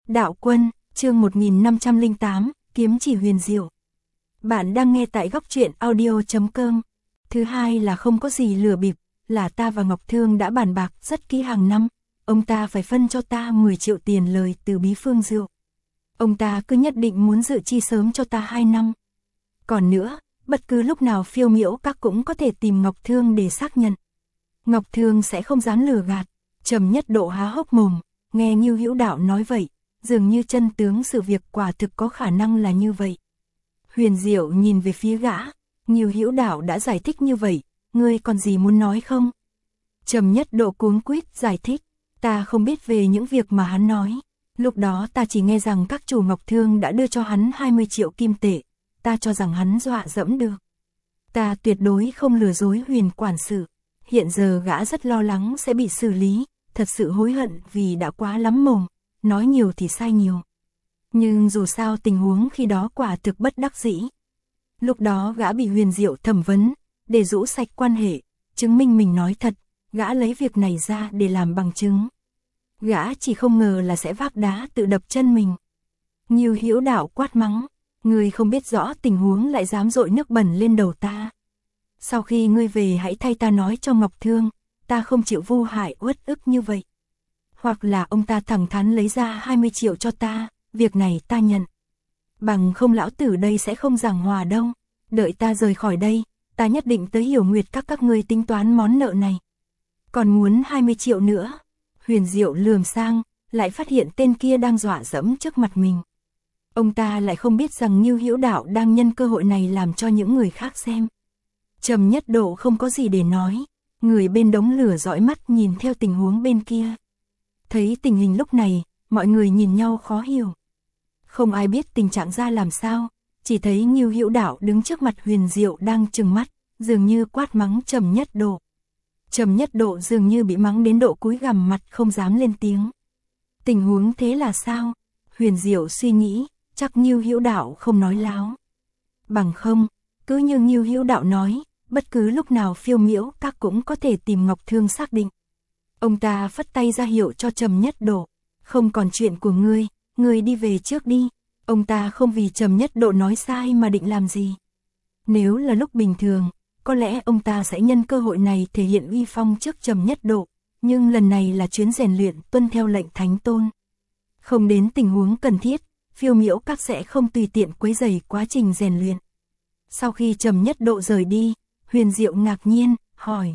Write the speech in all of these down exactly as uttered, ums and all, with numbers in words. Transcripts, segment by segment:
Đạo Quân, chương một nghìn năm trăm lẻ tám, kiếm chỉ huyền diệu. Bạn đang nghe tại góc truyện audio chấm com. Thứ hai là không có gì lừa bịp, là ta và Ngọc Thương đã bàn bạc rất kỹ hàng năm, ông ta phải phân cho ta mười triệu tiền lời từ bí phương rượu. Ông ta cứ nhất định muốn dự chi sớm cho ta hai năm. Còn nữa, bất cứ lúc nào Phiêu Miễu Các cũng có thể tìm Ngọc Thương để xác nhận. Ngọc Thương sẽ không dám lừa gạt. Trầm Nhất Độ há hốc mồm, nghe Ngưu Hữu Đạo nói vậy, dường như chân tướng sự việc quả thực có khả năng là như vậy. Huyền Diệu nhìn về phía gã, Ngưu Hữu Đạo đã giải thích như vậy, ngươi còn gì muốn nói không? Trầm Nhất Độ cuống quýt giải thích, ta không biết về những việc mà hắn nói. Lúc đó ta chỉ nghe rằng các chủ Ngọc Thương đã đưa cho hắn hai mươi triệu kim tệ, ta cho rằng hắn dọa dẫm được. Ta tuyệt đối không lừa dối Huyền quản sự. Hiện giờ gã rất lo lắng sẽ bị xử lý, thật sự hối hận vì đã quá lắm mồm, nói nhiều thì sai nhiều. Nhưng dù sao tình huống khi đó quả thực bất đắc dĩ. Lúc đó gã bị Huyền Diệu thẩm vấn, để rũ sạch quan hệ, chứng minh mình nói thật, gã lấy việc này ra để làm bằng chứng. Gã chỉ không ngờ là sẽ vác đá tự đập chân mình. Ngưu Hữu Đạo quát mắng, ngươi không biết rõ tình huống lại dám dội nước bẩn lên đầu ta. Sau khi ngươi về hãy thay ta nói cho Ngọc Thương, ta không chịu vu hại uất ức như vậy. Hoặc là ông ta thẳng thắn lấy ra hai mươi triệu cho ta, việc này ta nhận. Bằng không lão tử đây sẽ không giảng hòa đâu, đợi ta rời khỏi đây, ta nhất định tới Hiểu Nguyệt các các ngươi tính toán món nợ này. Còn muốn hai mươi triệu nữa. Huyền Diệu lườm sang, lại phát hiện tên kia đang dọa dẫm trước mặt mình. Ông ta lại không biết rằng Ngưu Hữu Đạo đang nhân cơ hội này làm cho những người khác xem. Trầm Nhất Độ không có gì để nói, người bên đống lửa dõi mắt nhìn theo tình huống bên kia. Thấy tình hình lúc này, mọi người nhìn nhau khó hiểu. Không ai biết tình trạng ra làm sao, chỉ thấy Ngưu Hữu Đạo đứng trước mặt Huyền Diệu đang trừng mắt, dường như quát mắng Trầm Nhất Độ. Trầm Nhất Độ dường như bị mắng đến độ cúi gằm mặt không dám lên tiếng. Tình huống thế là sao? Huyền Diệu suy nghĩ, chắc Ngưu Hữu Đạo không nói láo. Bằng không, cứ như Ngưu Hữu Đạo nói, bất cứ lúc nào Phiêu Miễu Các cũng có thể tìm Ngọc Thương xác định. Ông ta phất tay ra hiệu cho Trầm Nhất Độ, không còn chuyện của ngươi, ngươi đi về trước đi. Ông ta không vì Trầm Nhất Độ nói sai mà định làm gì. Nếu là lúc bình thường, có lẽ ông ta sẽ nhân cơ hội này thể hiện uy phong trước Trầm Nhất Độ, nhưng lần này là chuyến rèn luyện tuân theo lệnh Thánh Tôn. Không đến tình huống cần thiết, Phiêu Miễu Các sẽ không tùy tiện quấy rầy quá trình rèn luyện. Sau khi Trầm Nhất Độ rời đi, Huyền Diệu ngạc nhiên, hỏi.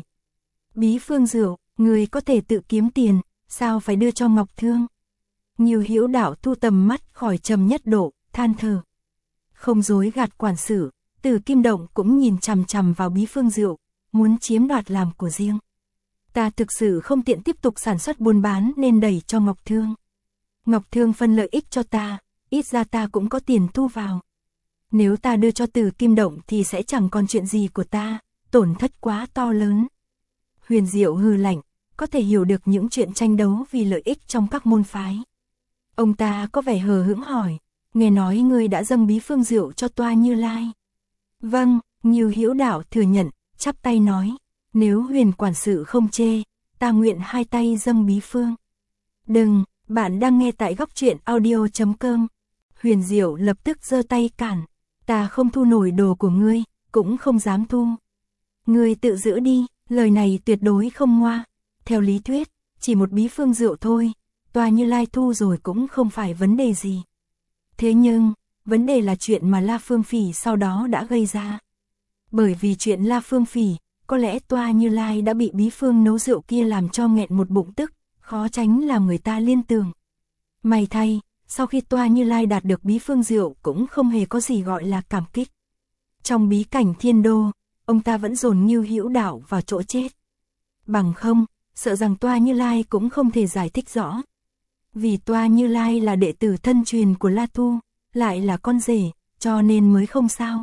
Bí phương rượu, người có thể tự kiếm tiền, sao phải đưa cho Ngọc Thương? Ngưu Hữu Đạo thu tầm mắt khỏi Trầm Nhất Độ, than thở. Không dối gạt quản sự, Từ Kim Động cũng nhìn chằm chằm vào bí phương rượu, muốn chiếm đoạt làm của riêng. Ta thực sự không tiện tiếp tục sản xuất buôn bán nên đẩy cho Ngọc Thương. Ngọc Thương phân lợi ích cho ta, ít ra ta cũng có tiền thu vào. Nếu ta đưa cho Từ Kim Động thì sẽ chẳng còn chuyện gì của ta, tổn thất quá to lớn. Huyền Diệu hừ lạnh, có thể hiểu được những chuyện tranh đấu vì lợi ích trong các môn phái. Ông ta có vẻ hờ hững hỏi, nghe nói ngươi đã dâng bí phương rượu cho Toa Như Lai. Vâng, Ngưu Hữu Đạo thừa nhận, chắp tay nói, nếu Huyền quản sự không chê, ta nguyện hai tay dâng bí phương. Đừng, bạn đang nghe tại góc truyện audio chấm com. Huyền Diệu lập tức giơ tay cản, ta không thu nổi đồ của ngươi, cũng không dám thu. Ngươi tự giữ đi, lời này tuyệt đối không ngoa. Theo lý thuyết, chỉ một bí phương rượu thôi, Toa Như Lai thu rồi cũng không phải vấn đề gì. Thế nhưng, vấn đề là chuyện mà La Phương Phỉ sau đó đã gây ra. Bởi vì chuyện La Phương Phỉ, có lẽ Toa Như Lai đã bị bí phương nấu rượu kia làm cho nghẹn một bụng tức, khó tránh làm người ta liên tưởng. May thay, sau khi Toa Như Lai đạt được bí phương rượu cũng không hề có gì gọi là cảm kích. Trong bí cảnh Thiên Đô, ông ta vẫn dồn Ngưu Hữu Đạo vào chỗ chết. Bằng không, sợ rằng Toa Như Lai cũng không thể giải thích rõ. Vì Toa Như Lai là đệ tử thân truyền của La Thu, lại là con rể, cho nên mới không sao.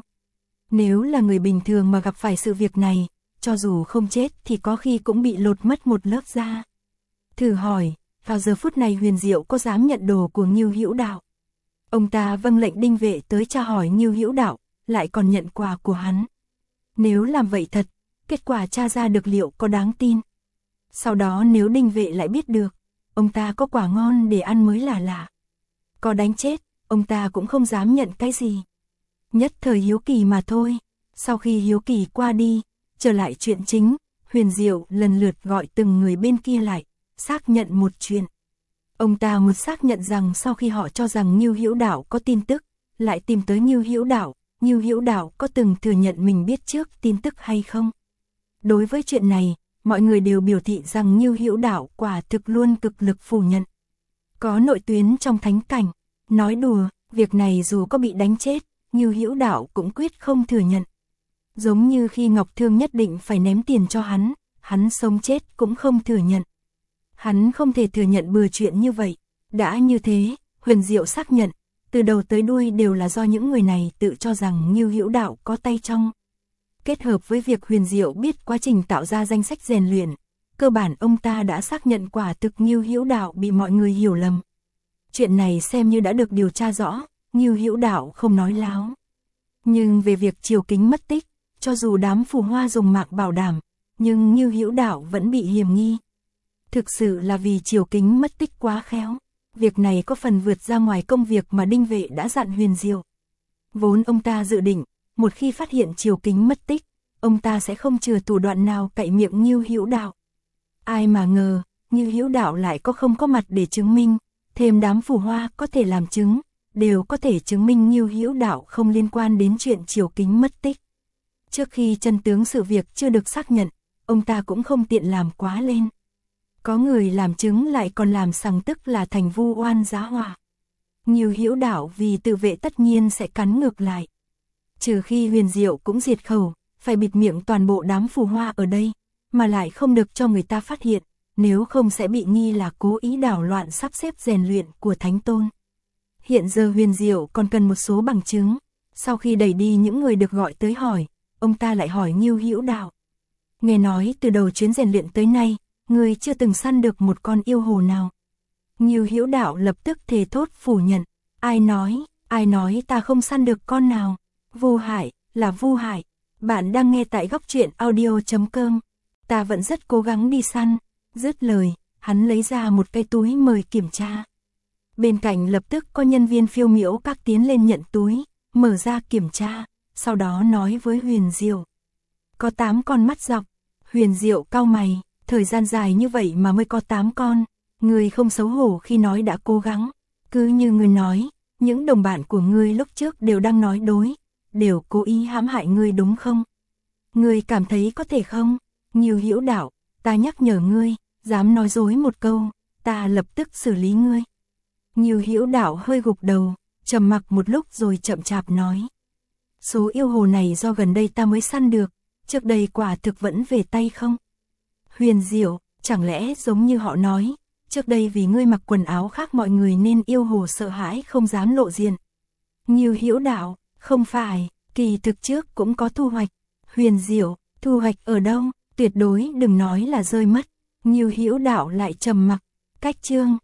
Nếu là người bình thường mà gặp phải sự việc này, cho dù không chết thì có khi cũng bị lột mất một lớp da. Thử hỏi, vào giờ phút này Huyền Diệu có dám nhận đồ của Ngưu Hữu Đạo? Ông ta vâng lệnh Đinh Vệ tới tra hỏi Ngưu Hữu Đạo, lại còn nhận quà của hắn. Nếu làm vậy thật, kết quả tra ra được liệu có đáng tin. Sau đó nếu Đinh Vệ lại biết được, ông ta có quả ngon để ăn mới là lạ. có đánh chết, ông ta cũng không dám nhận cái gì. Nhất thời hiếu kỳ mà thôi. Sau khi hiếu kỳ qua đi, trở lại chuyện chính, Huyền Diệu lần lượt gọi từng người bên kia lại, xác nhận một chuyện. Ông ta muốn xác nhận rằng sau khi họ cho rằng Ngưu Hữu Đạo có tin tức, lại tìm tới Ngưu Hữu Đạo, Ngưu Hữu Đạo có từng thừa nhận mình biết trước tin tức hay không. Đối với chuyện này, mọi người đều biểu thị rằng Ngưu Hữu Đạo quả thực luôn cực lực phủ nhận. Có nội tuyến trong thánh cảnh, nói đùa, việc này dù có bị đánh chết, Ngưu Hữu Đạo cũng quyết không thừa nhận. Giống như khi Ngọc Thương nhất định phải ném tiền cho hắn, hắn sống chết cũng không thừa nhận. Hắn không thể thừa nhận bừa chuyện như vậy. Đã như thế, Huyền Diệu xác nhận, từ đầu tới đuôi đều là do những người này tự cho rằng Ngưu Hữu Đạo có tay trong. Kết hợp với việc Huyền Diệu biết quá trình tạo ra danh sách rèn luyện, cơ bản ông ta đã xác nhận quả thực Ngưu Hữu Đạo bị mọi người hiểu lầm. Chuyện này xem như đã được điều tra rõ, Ngưu Hữu Đạo không nói láo. Nhưng về việc Triều Kính mất tích, cho dù đám phù hoa dùng mạng bảo đảm, nhưng Ngưu Hữu Đạo vẫn bị hiềm nghi. Thực sự là vì Triều Kính mất tích quá khéo. Việc này có phần vượt ra ngoài công việc mà Đinh Vệ đã dặn Huyền Diệu. Vốn ông ta dự định, một khi phát hiện Triều Kính mất tích, ông ta sẽ không chừa thủ đoạn nào cậy miệng Ngưu Hữu Đạo. Ai mà ngờ, Ngưu Hữu Đạo lại có không có mặt để chứng minh, thêm đám phù hoa có thể làm chứng, đều có thể chứng minh Ngưu Hữu Đạo không liên quan đến chuyện Triều Kính mất tích. Trước khi chân tướng sự việc chưa được xác nhận, ông ta cũng không tiện làm quá lên. Có người làm chứng lại còn làm sằng tức là thành vu oan giá họa. Ngưu Hữu Đạo vì tự vệ tất nhiên sẽ cắn ngược lại. Trừ khi Huyền Diệu cũng diệt khẩu, phải bịt miệng toàn bộ đám phù hoa ở đây, mà lại không được cho người ta phát hiện, nếu không sẽ bị nghi là cố ý đảo loạn sắp xếp rèn luyện của Thánh Tôn. Hiện giờ Huyền Diệu còn cần một số bằng chứng. Sau khi đẩy đi những người được gọi tới hỏi, ông ta lại hỏi Ngưu Hữu Đạo. Nghe nói từ đầu chuyến rèn luyện tới nay, người chưa từng săn được một con yêu hồ nào. Ngưu Hữu Đạo lập tức thề thốt phủ nhận. Ai nói, ai nói ta không săn được con nào. Vu Hải, là Vu Hải. Bạn đang nghe tại góc truyện audio chấm com. Ta vẫn rất cố gắng đi săn. Dứt lời, hắn lấy ra một cái túi mời kiểm tra. Bên cạnh lập tức có nhân viên phiêu miễu các tiến lên nhận túi, mở ra kiểm tra, sau đó nói với Huyền Diệu. Có tám con mắt dọc. Huyền Diệu cau mày, thời gian dài như vậy mà mới có tám con. Ngươi không xấu hổ khi nói đã cố gắng. Cứ như ngươi nói, những đồng bạn của ngươi lúc trước đều đang nói đối, đều cố ý hãm hại ngươi đúng không? Ngươi cảm thấy có thể không? Ngưu Hữu Đạo, ta nhắc nhở ngươi, dám nói dối một câu, ta lập tức xử lý ngươi. Ngưu Hữu Đạo hơi gục đầu, trầm mặc một lúc rồi chậm chạp nói. Số yêu hồ này do gần đây ta mới săn được, trước đây quả thực vẫn về tay không? Huyền Diệu, chẳng lẽ giống như họ nói, trước đây vì ngươi mặc quần áo khác mọi người nên yêu hồ sợ hãi không dám lộ diện. Ngưu Hữu Đạo, không phải, kỳ thực trước cũng có thu hoạch. Huyền Diệu, thu hoạch ở đâu? Tuyệt đối đừng nói là rơi mất. Ngưu Hữu Đạo lại trầm mặc. Cách chương